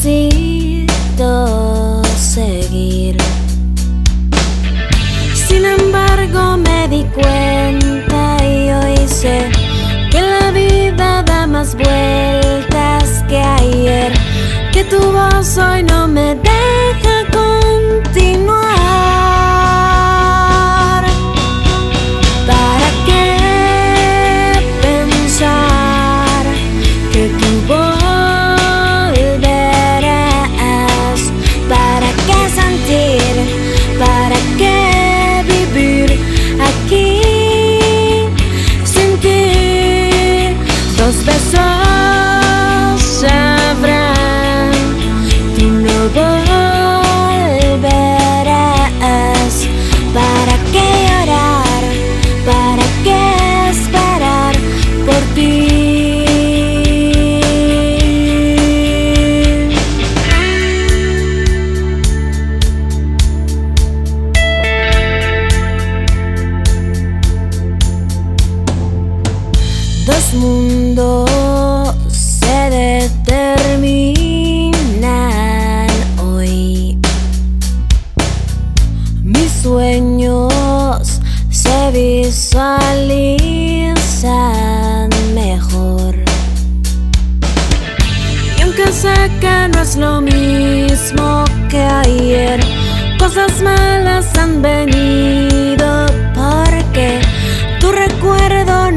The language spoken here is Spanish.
necesito seguir. Sin embargo me di cuenta y hoy sé que la vida da más vueltas que ayer, que tu voz hoy no me deja continuar. ¿Para qué pensar que tú volverás? ¿Para qué sentir? ¿Para qué vivir aquí sin ti? Dos besos sabrán, tú no volverás. ¿Para qué llorar? ¿Para qué esperar por ti? Dos mundos se determinan hoy. Mis sueños se visualizan mejor. Y aunque sé que no es lo mismo que ayer, cosas malas han venido porque tu recuerdo